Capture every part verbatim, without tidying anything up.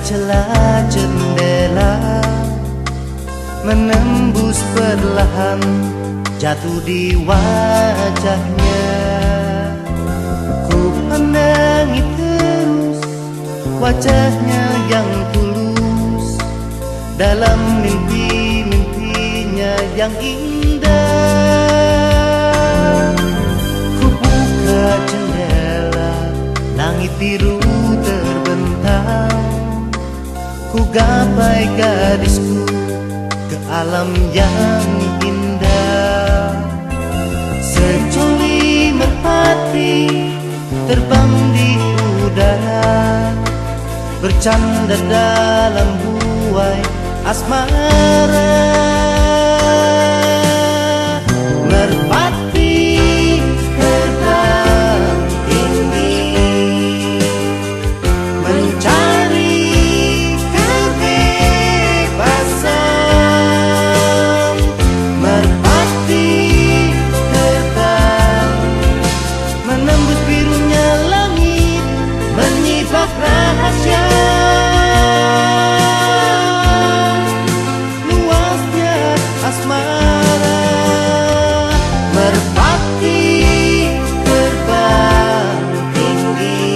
celah jendela, menembus perlahan jatuh di wajahnya. Ku pandangi terus wajahnya yang tulus dalam mimpi-mimpinya yang indah. Ku buka jendela, langit biru terbentang. Ku gapai gadisku ke alam yang indah. Secoli merpati terbang di udara, bercanda dalam buai asmara. Merpati terbang tinggi mencari kebebasan. Merpati terbang menembus birunya langit, menyibak rahasia luasnya asmara. Merpati terbang tinggi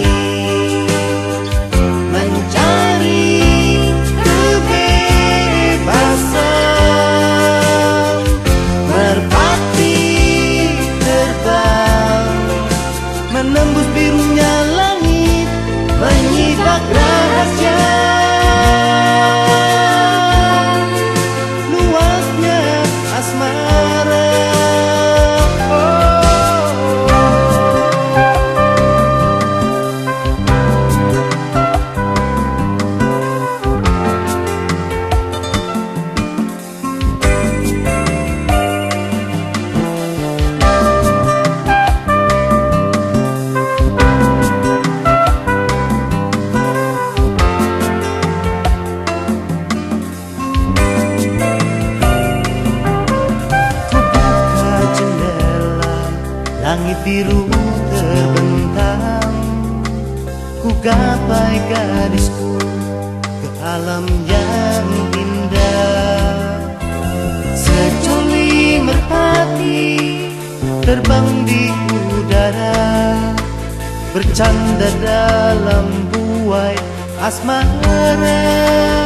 mencari kebebasan. Merpati terbang menembus birunya langit, menyibak rahasia luasnya asmara. Langit biru terbentang, ku gapai gadisku ke alam yang indah. Secoli merpati terbang di udara, bercanda dalam buai asmara.